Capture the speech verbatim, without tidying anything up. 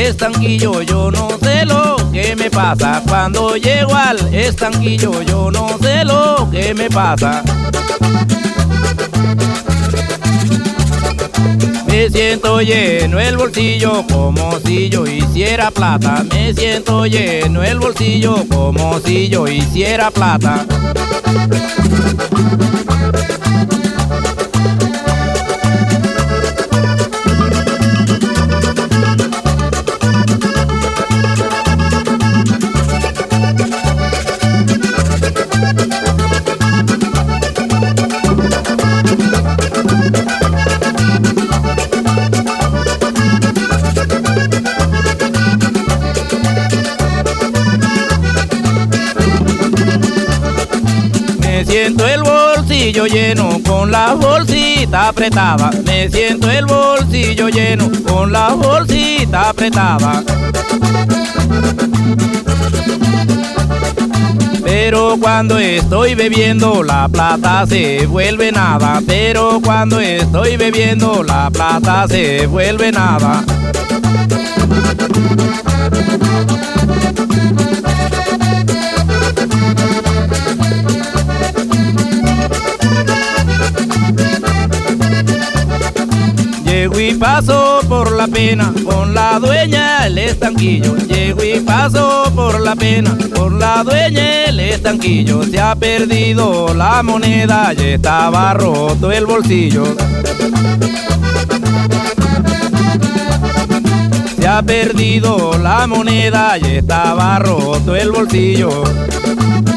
estanquillo, yo no sé lo que me pasa. Cuando llego al estanquillo, yo no sé lo que me pasa. Me siento lleno el bolsillo como si yo hiciera plata. Me siento lleno el bolsillo como si yo hiciera plata. Me siento el bolsillo lleno con la bolsita apretada. Me siento el bolsillo lleno con la bolsita apretada. Pero cuando estoy bebiendo la plata se vuelve nada. Pero cuando estoy bebiendo la plata se vuelve nada. Llego y paso por la pena con la dueña el estanquillo. Llego y paso por la pena con la dueña el estanquillo. Se ha perdido la moneda y estaba roto el bolsillo. Se ha perdido la moneda y estaba roto el bolsillo.